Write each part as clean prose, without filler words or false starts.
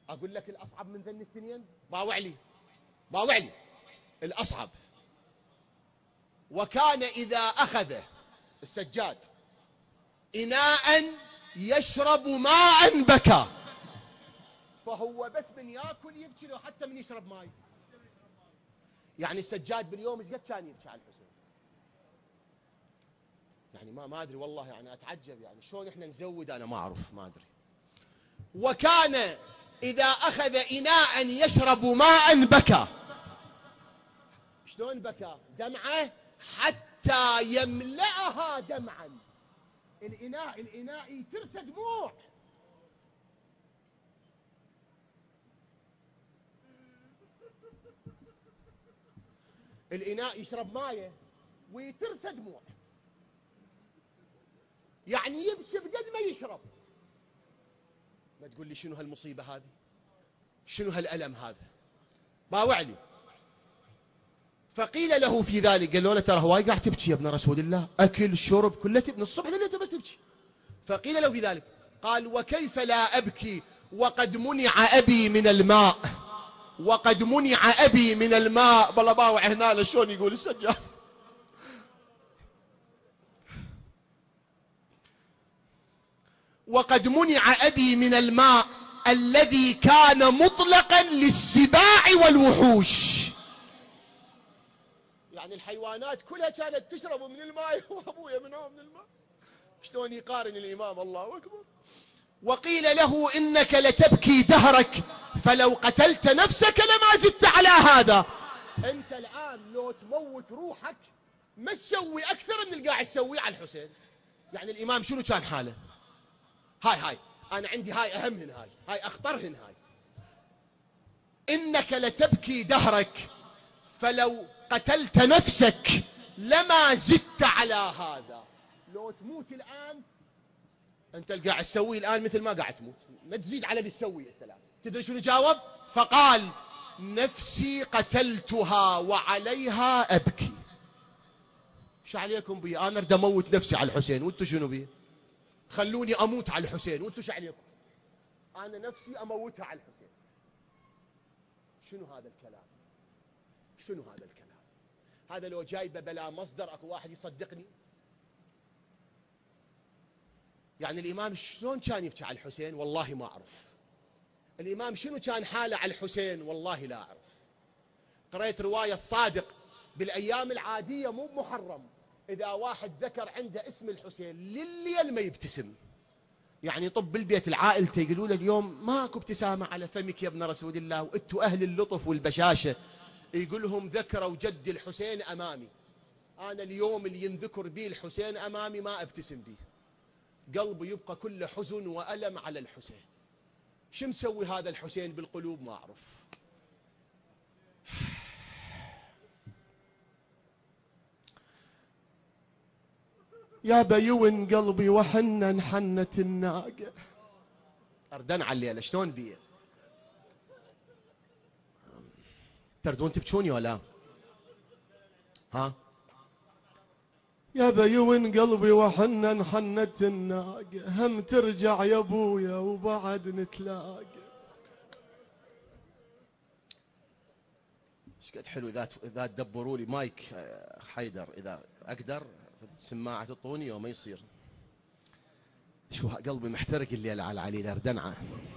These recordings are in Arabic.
أقول لك الأصعب من ذن الاثنين، باوعلي الأصعب. وكان إذا أخذ السجاد إناء يشرب ماء بكى. فهو بس من ياكل يبكي، لو حتى من يشرب ماء. يعني السجاد باليوم ايش قد كان يبكي على الحسين؟ يعني ما ادري والله، يعني اتعجب يعني شلون احنا نزود، انا ما اعرف، ما ادري. وكان اذا اخذ اناء يشرب ماء بكى. شلون بكى؟ دمعه حتى يملأها دمعا. الاناء ترسى دموع. الاناء يشرب مايه ويترسى دموع، يعني يبكي بقد ما يشرب. ما تقول لي شنو هالمصيبة هذه، شنو هالألم هذا، باوعلي. فقيل له في ذلك، قال له ترى هواي قاعد تبكي يا ابن رسول الله، أكل شرب كله من الصبح لليل بس تبكي. فقيل له في ذلك قال وكيف لا أبكي وقد منع أبي من الماء، وقد منع أبي من الماء. بالله باوع هنا شلون يقول السجاد. وقد منع أبي من الماء الذي كان مطلقا للسباع والوحوش. يعني الحيوانات كلها كانت تشرب من الماء وابويا منعه من الماء. شلون يقارن الإمام، الله أكبر. وقيل له إنك لتبكي دهرك فلو قتلت نفسك لما زدت على هذا. أنت الآن لو تموت روحك ما تسوي أكثر من اللي قاعد تسويه على الحسين. يعني الإمام شنو كان حاله؟ هاي أنا عندي هاي أهم من هاي أخطرهن هاي. إنك لتبكي دهرك فلو قتلت نفسك لما زدت على هذا. لو تموت الآن، أنت اللي قاعد تسويه الآن مثل ما قاعد تموت، ما تزيد على اللي تسويه أنت الآن. تدري شنو جاوب؟ فقال نفسي قتلتها وعليها أبكي. شو عليكم بي؟ أنا أريد أموت نفسي على الحسين، وأنتوا شنو بي؟ خلوني أموت على الحسين، وأنتوا شو عليكم؟ أنا نفسي أموتها على الحسين. شنو هذا الكلام؟ شنو هذا الكلام؟ هذا لو جايبه بلا مصدر اكو واحد يصدقني؟ يعني الإمام شلون كان يبكي على الحسين؟ والله ما أعرف. الإمام شنو كان حاله على الحسين؟ والله لا أعرف. قرأت رواية الصادق بالأيام العادية مو بمحرم، إذا واحد ذكر عنده اسم الحسين لليل ما يبتسم. يعني طب البيت العائلة يقولوا له اليوم ماكو ابتسامة على فمك يا ابن رسول الله، وانتوا أهل اللطف والبشاشة. يقول لهم ذكروا جد الحسين أمامي، أنا اليوم اللي ينذكر بي الحسين أمامي ما أبتسم بيه، قلبي يبقى كله حزن وألم على الحسين. شو مسوي هذا الحسين بالقلوب؟ ما أعرف. يا بيون قلبي وحنن حنت الناقة. أردن على الليلة شلون بيه؟ تردون تبكوني ولا؟ ها؟ يا بيون قلبي وحنن حنت الناقة، هم ترجع يا ابويا وبعد نتلاقى. ايش قد حلو اذا تدبروا لي مايك حيدر، اذا اقدر سماعة تعطوني وما يصير. شو قلبي محترق الليلة على علي الاردنعة.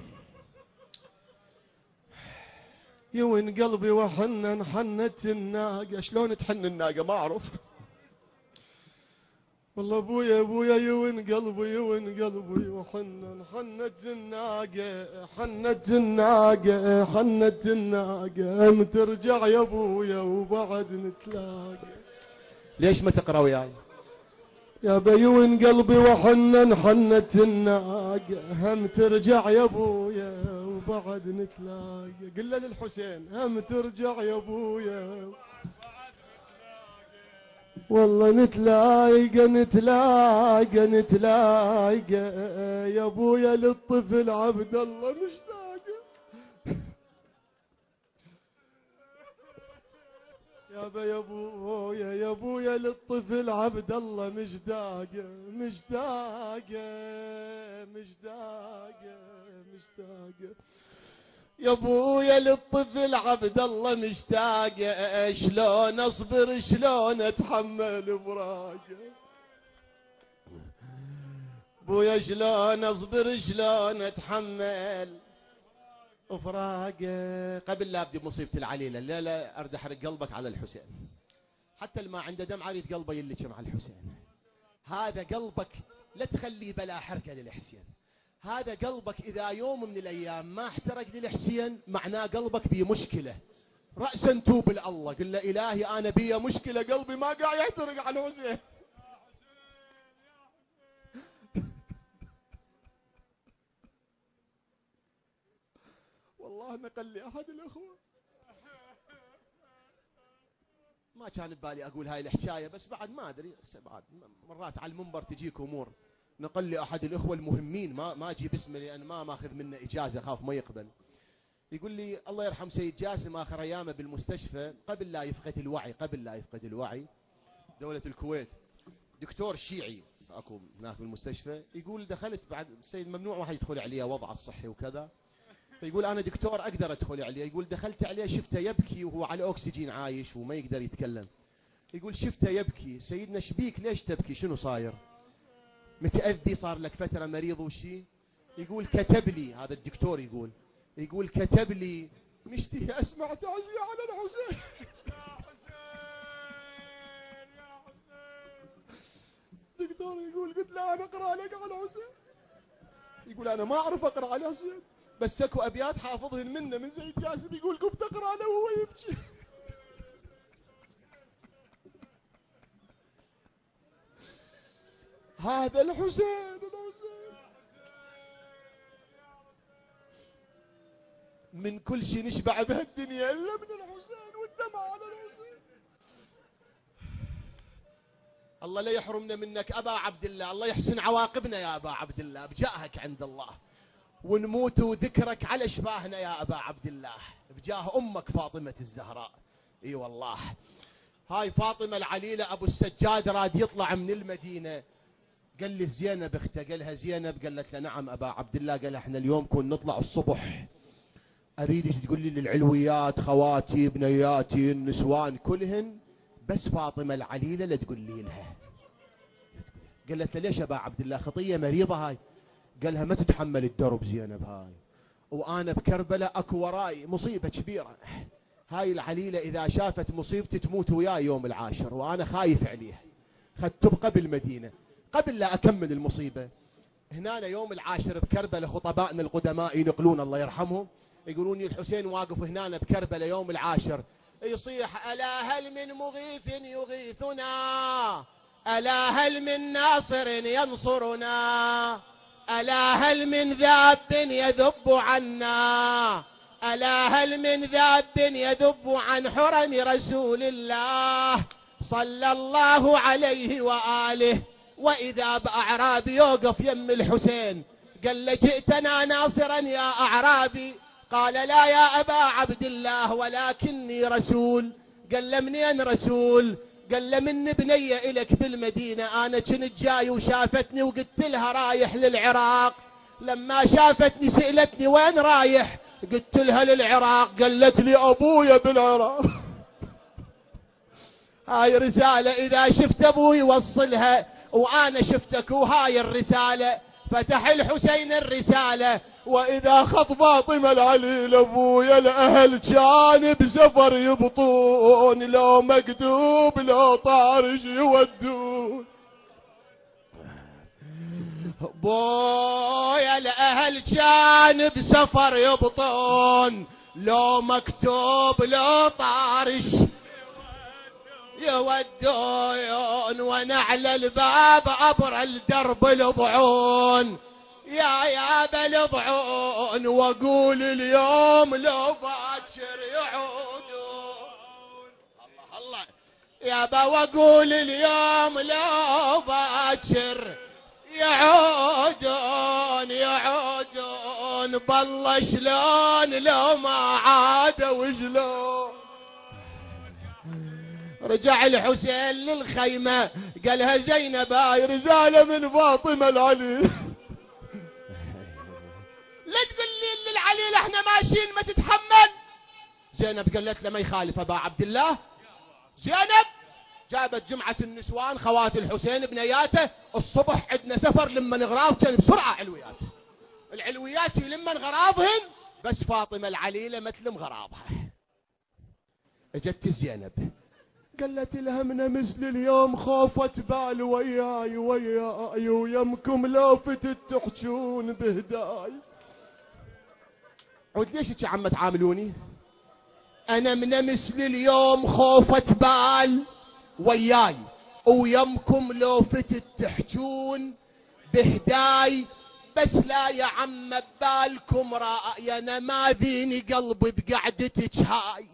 يون قلبي وحنن حنت الناقة. شلون تحن الناقة؟ ما اعرف والله. ابويا يون قلبي وحنن حنت الناقة، حنت الناقة هم ترجع يا ابويا وبعد نتلاقى. ليش ما تقرأ وياي؟ يا بيون قلبي وحنن حنت الناقة، هم ترجع يا ابويا وبعد نتلاقى. قل له للحسين هم ترجع يا ابويا والله نتلاقى يا ابويا للطفل عبد الله مشتاقه. يا ابويا للطفل عبد الله مشتاقه. يا ابويا للطفل عبد الله مشتاق، شلون اصبر شلون اتحمل فراقه، ابويا شلون اصبر شلون اتحمل فراقه. قبل لا ابدي بمصيبه العليله، لا ارد احرق قلبك على الحسين، حتى اللي ما عنده دم عريض قلبه يلك مع الحسين. هذا قلبك لا تخليه بلا حرقه للحسين، هذا قلبك اذا يوم من الايام ما احترق للحسين معناه قلبك بيه مشكله. راسا توب لله، قل له الهي انا بيه مشكله، قلبي ما قاعد يحترق على الحسين. والله نقل لي احد الاخوه، ما كان ببالي اقول هاي الحكايه، بس بعد ما ادري بعد مرات على المنبر تجيك امور. نقل لي احد الاخوه المهمين، ما اجي باسمه لان ما ماخذ منه اجازه خاف ما يقبل. يقول لي الله يرحم سيد جاسم اخر ايامه بالمستشفى قبل لا يفقد الوعي، دوله الكويت، دكتور شيعي اكو هناك بالمستشفى. يقول دخلت بعد السيد ممنوع واحد يدخل عليه وضعه الصحي وكذا، فيقول انا دكتور اقدر ادخل عليه. يقول دخلت عليه شفته يبكي وهو على اكسجين عايش وما يقدر يتكلم. يقول شفته يبكي، سيدنا شبيك ليش تبكي شنو صاير؟ متأذي صار لك فترة مريض وشي؟ يقول كتب لي هذا الدكتور، يقول كتب لي مشتهي اسمع تعزية على الحسين. دكتور يقول قلت له انا اقرا لك على الحسين. يقول انا ما اعرف اقرا على الحسين، بس اكو ابيات حافظهن منه من زيد جاسم، يقول قمت اقرا له وهو يبكي. هذا الحسين من كل شيء نشبع بهالدنيا الا من الحسين والدمع على الحسين. الله لا يحرمنا منك ابا عبد الله، الله يحسن عواقبنا يا ابا عبد الله بجاهك عند الله، ونموت وذكرك على شفاهنا يا ابا عبد الله بجاه امك فاطمه الزهراء. اي والله هاي فاطمه العليله ابو السجاد راد يطلع من المدينه، قال لي زينب اخته، قالها زينب، قالت له نعم ابا عبد الله، قال احنا اليوم كنا نطلع الصبح اريدك تقول لي للعلويات خواتي بنياتي النسوان كلهن بس فاطمه العليله لا تقول لي لها. قالت له ليش ابا عبد الله خطيه مريضه هاي؟ قالها ما تتحمل الدرب زينب هاي، وانا بكربلاء اكو وراي مصيبه كبيره، هاي العليله اذا شافت مصيبتي تموت وياي يوم العاشر وانا خايف عليها، خد تبقى بالمدينه. قبل لا اكمل المصيبه، هنا يوم العاشر بكربلاء خطبائنا القدماء ينقلون الله يرحمهم، يقولون الحسين واقف هنا بكربلاء يوم العاشر يصيح الا هل من مغيث يغيثنا، الا هل من ناصر ينصرنا، الا هل من ذاب يذب عنا، الا هل من ذاب يذب عن حرم رسول الله صلى الله عليه واله. واذا باعرابي يوقف يم الحسين قال له جئتنا ناصرا يا اعرابي، قال لا يا ابا عبد الله ولكني رسول. قال له منين رسول؟ قال له من بنيه الك بالمدينه، انا كنت جاي وشافتني وقلت لها رايح للعراق، لما شافتني سالتني وين رايح؟ قلت لها للعراق، قالت لي ابويا بالعراق. هاي رساله اذا شفت ابوي وصلها، وانا شفتك وهاي الرساله. فتح الحسين الرساله، واذا خط فاطمه العليل ابويا الاهل كان بسفر يبطون، لو مكتوب لو طارش يودون، ابويا الاهل كان بسفر يبطون، لو مكتوب لو طارش يودون، ونعل الباب عبر الدرب الضعون، يا بالضعون، واقول اليوم لو باكر يعودون. الله الله يابا، واقول اليوم لو باكر يعودون، بالله شلون لو ما عادوا شلون. رجع الحسين للخيمة قالها زينب هاي رسالة من فاطمة العليل. لا تقول لي للعليل احنا ما شين ما تتحمل. زينب قالت له ما يخالف أبا عبد الله. زينب جابت جمعة النسوان خوات الحسين بنياته، الصبح عندنا سفر لما نغراض كان بسرعة علويات، العلويات لما غراضهن، بس فاطمة العليلة ما تلم غراضها. اجت زينب قالت لها من مثل اليوم خوفت بال وياي ويمكم لو فتت تحجون بهداي. عود ليش يا عم تعاملوني؟ انا من مثل اليوم خوفت بال وياي ويمكم لو فتت تحجون بهداي، بس لا يا عم ببالكم رأي انا ما ذيني قلبي بقعدتك هاي،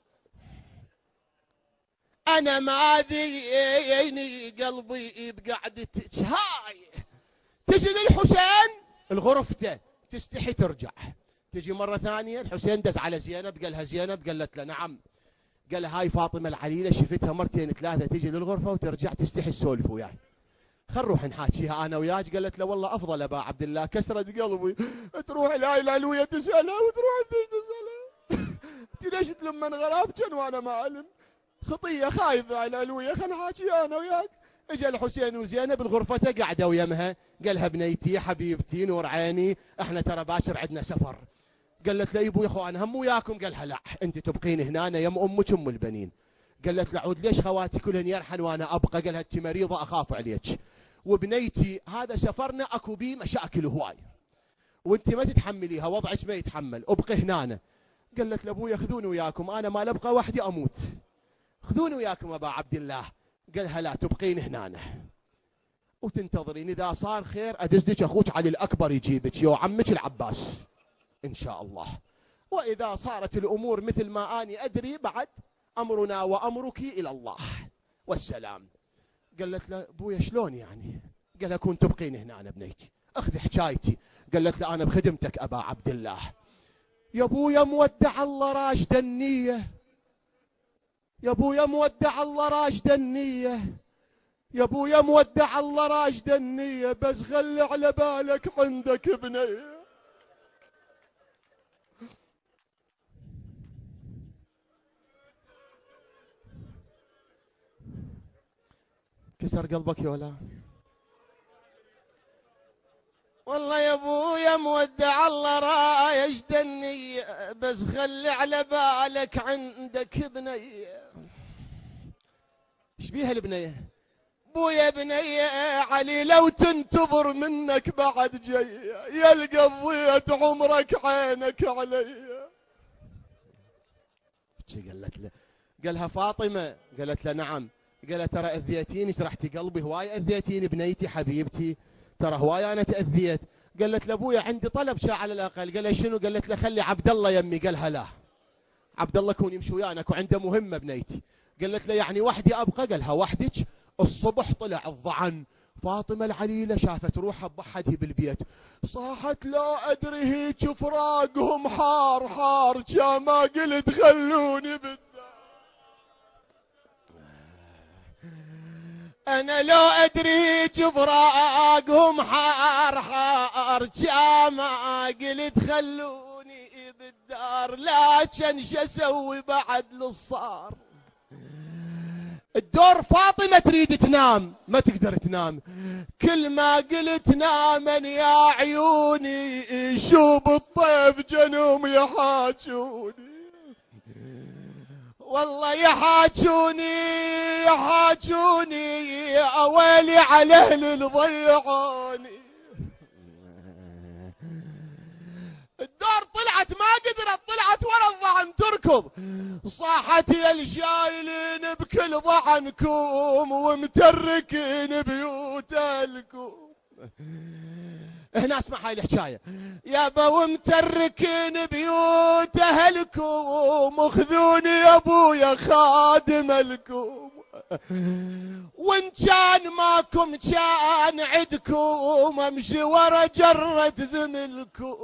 انا ما ذيني قلبي بقعدتك هاي. تجي للحسين الغرفته تستحي ترجع، تجي مرة ثانية الحسين دز على زينب قالها زينب، قالت له نعم، قال هاي فاطمة العليلة شفتها مرتين ثلاثة تجي للغرفة وترجع تستحي تسولف وياي، خل نروح نحاكيها انا وياك. قالت له والله افضل ابا عبد الله كسرت قلبي تروح الهاي العلوية تسألها وتروح تسألها انت ليش تلمن غراض وانا ما علم، خطية خايفة على العلوية خل نحاكي انا وياك. اجا الحسين وزينب بغرفته قاعدة ويمها، قالها بنيتي حبيبتي نور عيني احنا ترى باكر عندنا سفر. قالت له يبو يا اخو انا هم وياكم، قالها لا انت تبقين هنا يا امك ام البنين. قالت له عود ليش خواتي كلهن يرحن وانا ابقى؟ قالها انت مريضه اخاف عليك، وبنيتي هذا سفرنا اكو بيه مشاكل هواي وانت ما تتحمليها، وضعك ما يتحمل، ابقي هنا. قالت له ابويا خذوني وياكم انا ما ابقى وحدي اموت، خذوني وياكم ابا عبد الله. قالها لا تبقين هنا وتنتظرين، اذا صار خير ادزلك اخوك علي الاكبر يجيبك يا عمك العباس ان شاء الله، واذا صارت الامور مثل ما اني ادري بعد امرنا وامرك الى الله والسلام. قالت له ابويا شلون يعني؟ قال كنت تبقين هنا أنا بنيتي اخذ حكايتي. قالت له انا بخدمتك ابا عبد الله. يا ابويا مودع الله راشد النية، يا ابويا مودع الله راشد النية، يا ابويا مودع الله راشد النية، بس خلي على بالك عندك بنية. كسر قلبك يا ولا؟ والله يا ابويا مودع الله رايش دني، بس خلي على بالك عندك بنية. ايش بيها البنية؟ ابويا بنية علي لو تنتظر منك بعد جاية، يلقى ضيت عمرك عينك علي. قالت له، قالها فاطمة، قالت له نعم، قالت ترى اذيتيني شرحتي قلبي هواي، اذيتيني بنيتي حبيبتي ترى هواي انا تاذيت. قالت لابويا عندي طلب شيء على الاقل. قال له شنو؟ قالت له خلي عبد الله يمي. قالها لا عبد الله يكون يمشي وياك وعنده مهمه بنيتي. قالت له يعني وحدي ابقى؟ قالها وحدك. الصبح طلع الضعن، فاطمه العليله شافت روحها بوحدها بالبيت، صاحت لا ادري هيك فراقهم حار حار، ما قلت خلوني بالدار. انا لو ادري فراقهم حار حار، ما قلت خلوني بالدار، لكن شو اسوي بعد للصار. الدور فاطمة تريد تنام ما تقدر تنام، كل ما قلت نامن يا عيوني شوب الطيف جنوم يحاجوني، والله يحاجوني اويلي على اهل ضيعوني. الدار طلعت ما قدرت، طلعت ورا الضعن تركض، صاحت يا الشايلين بكل ضعنكم ومتركين بيوتكم. هنا اسمع هاي الحكايه، يابا ومتركين بيوت اهلكم، وخذوني يا ابويا خادم لكم، وان كان ماكم كان عدكم امشي ورا جرة زملكم.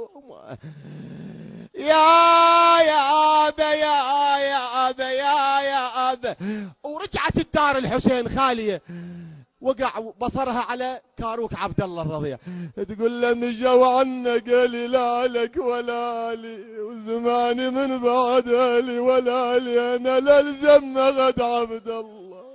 يا أبا ورجعت الدار الحسين خالية. وقع بصرها على كاروك عبد الله الرضيع، تقول له نجوا عنا قالي لا لك ولا لي، وزماني من بعد لي ولا لي، انا للزم غد عبد الله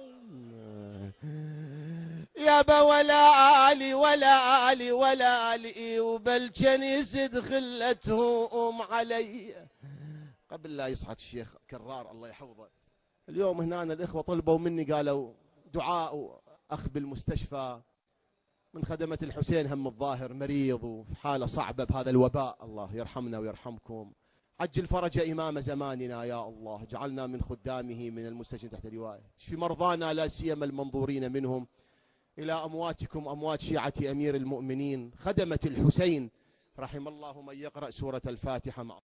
يابا ولا آلي ولا آلي ولا آلي، وبالجنيس دخلتهم علي. قبل لا يصعد الشيخ كرار الله يحفظه، اليوم هنا الإخوة طلبوا مني قالوا دعاء أخ بالمستشفى من خدمة الحسين، هم الظاهر مريض وفي حالة صعبة بهذا الوباء، الله يرحمنا ويرحمكم. عجل فرج إمام زماننا يا الله، جعلنا من خدامه من المستشفى تحت لوائه. اشف مرضانا لا سيما المنظورين منهم. إلى أمواتكم أموات شيعة أمير المؤمنين خدمة الحسين، رحم الله من يقرأ سورة الفاتحة مع